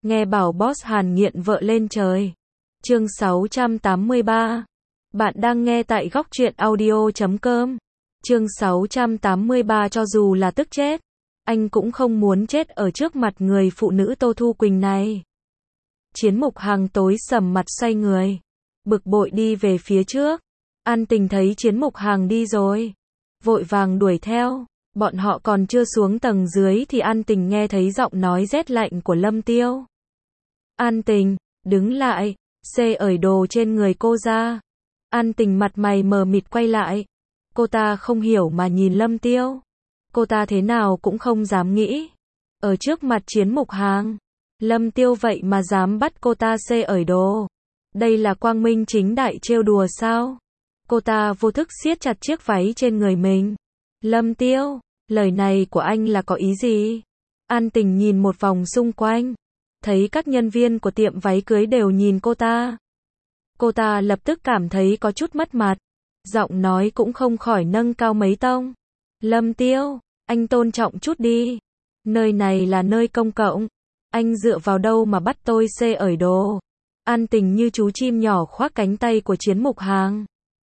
Nghe bảo boss Hàn nghiện vợ lên trời. Chương 683. Bạn đang nghe tại góc truyện audio.com. Chương 683. Cho dù là tức chết, anh cũng không muốn chết ở trước mặt người phụ nữ Tô Thu Quỳnh này. Chiến Mục Hằng tối sầm mặt xoay người, bực bội đi về phía trước. An Tình thấy Chiến Mục Hằng đi rồi, vội vàng đuổi theo. Bọn họ còn chưa xuống tầng dưới thì An Tình nghe thấy giọng nói rét lạnh của Lâm Tiêu. An Tình, đứng lại, xê ởi đồ trên người cô ra. An Tình mặt mày mờ mịt quay lại. Cô ta không hiểu mà nhìn Lâm Tiêu. Cô ta thế nào cũng không dám nghĩ. Ở trước mặt Chiến Mục Hằng, Lâm Tiêu vậy mà dám bắt cô ta xê ởi đồ. Đây là quang minh chính đại trêu đùa sao? Cô ta vô thức siết chặt chiếc váy trên người mình. Lâm Tiêu, lời này của anh là có ý gì? An Tình nhìn một vòng xung quanh, thấy các nhân viên của tiệm váy cưới đều nhìn cô ta. Cô ta lập tức cảm thấy có chút mất mặt, giọng nói cũng không khỏi nâng cao mấy tông. Lâm Tiêu, anh tôn trọng chút đi. Nơi này là nơi công cộng. Anh dựa vào đâu mà bắt tôi xê ởi đồ? An Tình như chú chim nhỏ khoác cánh tay của Chiến Mục Hằng.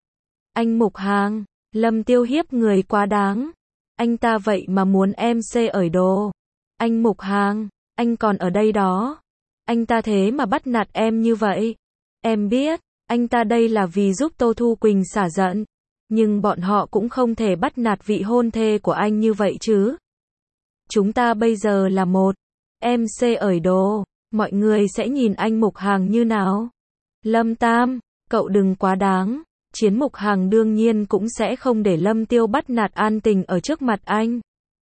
Anh Mục Hằng, Lâm Tiêu hiếp người quá đáng. Anh ta vậy mà muốn em xê ởi đồ. Anh Mục Hằng, anh còn ở đây đó. Anh ta thế mà bắt nạt em như vậy. Em biết, anh ta đây là vì giúp Tô Thu Quỳnh xả giận. Nhưng bọn họ cũng không thể bắt nạt vị hôn thê của anh như vậy chứ. Chúng ta bây giờ là một. Em xê ởi đồ, mọi người sẽ nhìn anh Mục Hằng như nào? Lâm Tam, cậu đừng quá đáng. Chiến Mục Hằng đương nhiên cũng sẽ không để Lâm Tiêu bắt nạt An Tình ở trước mặt anh.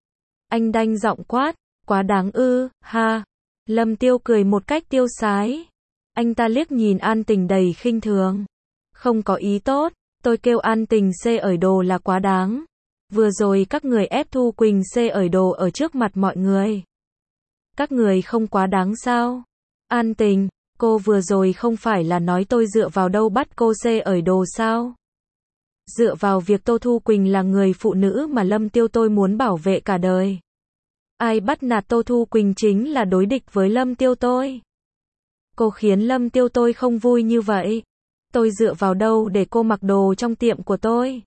Anh đanh giọng quát, quá đáng ư, ha. Lâm Tiêu cười một cách tiêu sái. Anh ta liếc nhìn An Tình đầy khinh thường. Không có ý tốt, tôi kêu An Tình xê ởi đồ là quá đáng. Vừa rồi các người ép Thu Quỳnh xê ởi đồ ở trước mặt mọi người. Các người không quá đáng sao? An Tình, cô vừa rồi không phải là nói tôi dựa vào đâu bắt cô xê ởi đồ sao? Dựa vào việc Tô Thu Quỳnh là người phụ nữ mà Lâm Tiêu tôi muốn bảo vệ cả đời. Ai bắt nạt Tô Thu Quỳnh chính là đối địch với Lâm Tiêu tôi. Cô khiến Lâm Tiêu tôi không vui như vậy. Tôi dựa vào đâu để cô mặc đồ trong tiệm của tôi?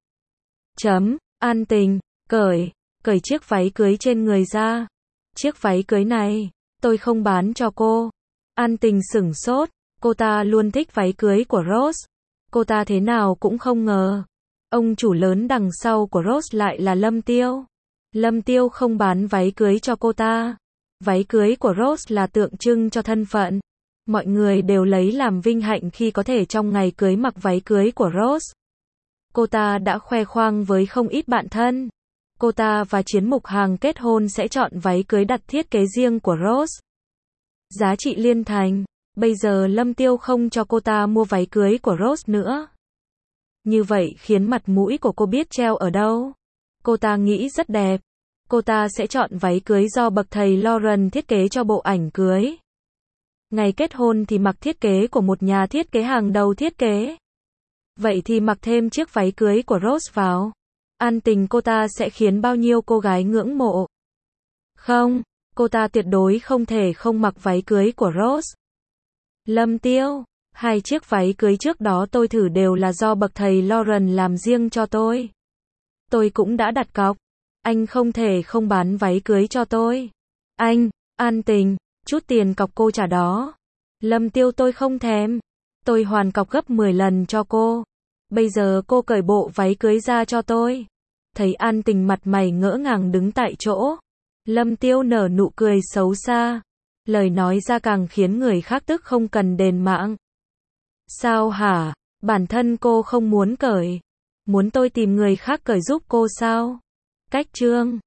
An Tình, cởi chiếc váy cưới trên người ra. Chiếc váy cưới này, tôi không bán cho cô. An Tình sửng sốt, cô ta luôn thích váy cưới của Rose. Cô ta thế nào cũng không ngờ, ông chủ lớn đằng sau của Rose lại là Lâm Tiêu. Lâm Tiêu không bán váy cưới cho cô ta. Váy cưới của Rose là tượng trưng cho thân phận. Mọi người đều lấy làm vinh hạnh khi có thể trong ngày cưới mặc váy cưới của Rose. Cô ta đã khoe khoang với không ít bạn thân. Cô ta và Chiến Mục Hằng kết hôn sẽ chọn váy cưới đặt thiết kế riêng của Rose. Giá trị liên thành. Bây giờ Lâm Tiêu không cho cô ta mua váy cưới của Rose nữa. Như vậy khiến mặt mũi của cô biết treo ở đâu. Cô ta nghĩ rất đẹp. Cô ta sẽ chọn váy cưới do bậc thầy Lauren thiết kế cho bộ ảnh cưới. Ngày kết hôn thì mặc thiết kế của một nhà thiết kế hàng đầu thiết kế. Vậy thì mặc thêm chiếc váy cưới của Rose vào. An Tình cô ta sẽ khiến bao nhiêu cô gái ngưỡng mộ. Không, cô ta tuyệt đối không thể không mặc váy cưới của Rose. Lâm Tiêu, 2 chiếc váy cưới trước đó tôi thử đều là do bậc thầy Lauren làm riêng cho tôi. Tôi cũng đã đặt cọc. Anh không thể không bán váy cưới cho tôi. Anh, An Tình, chút tiền cọc cô trả đó. Lâm Tiêu tôi không thèm. Tôi hoàn cọc gấp 10 lần cho cô. Bây giờ cô cởi bộ váy cưới ra cho tôi. Thấy An Tình mặt mày ngỡ ngàng đứng tại chỗ. Lâm Tiêu nở nụ cười xấu xa. Lời nói ra càng khiến người khác tức không cần đền mạng. Sao hả? Bản thân cô không muốn cởi. Muốn tôi tìm người khác cởi giúp cô sao? Cách chương